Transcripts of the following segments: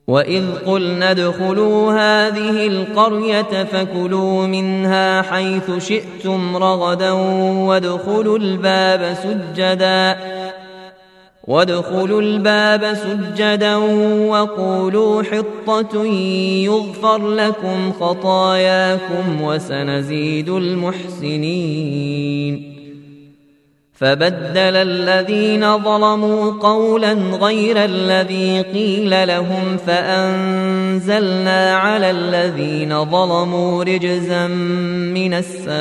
وإذ قلنا ادخلوا هذه القرية فكلوا منها حيث شئتم رغدا وادخلوا الباب سجدا وقولوا حطة يغفر لكم خطاياكم وسنزيد المحسنين. فبدل الذين ظلموا قولا غير الذي قيل لهم فأنزلنا على الذين ظلموا رجزا من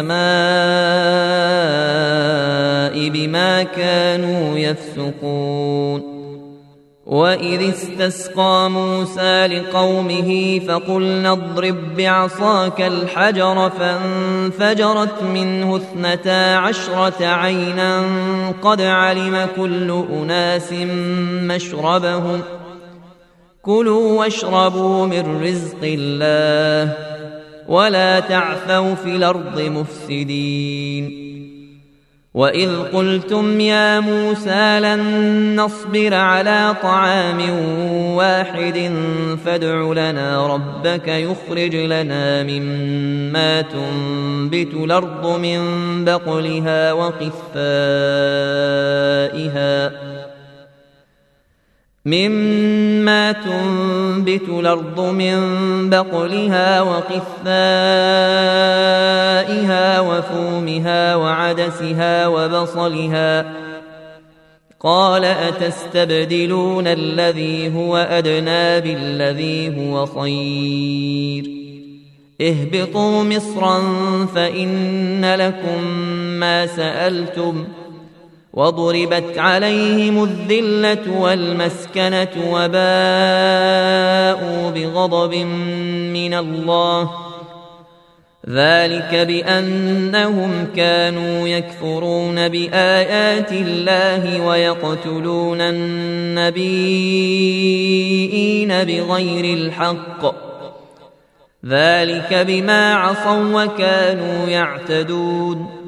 السماء بما كانوا يفسقون. وإذ استسقى موسى لقومه فقلنا اضرب بعصاك الحجر فانفجرت منه 12 عينا قد علم كل أناس مشربهم كلوا واشربوا من رزق الله ولا تعثوا في الأرض مفسدين. وإذ قلتم يا موسى لن نصبر على طعام واحد فادع لنا ربك يخرج لنا مما تنبت الأرض من بقلها وقثائها وفومها وعدسها وبصلها قال أتستبدلون الذي هو أدنى بالذي هو خير اهبطوا مصرا فإن لكم ما سألتم وضربت عليهم الذلة والمسكنة وباءوا بغضب من الله ذلك بأنهم كانوا يكفرون بآيات الله ويقتلون النبيين بغير الحق ذلك بما عصوا وكانوا يعتدون.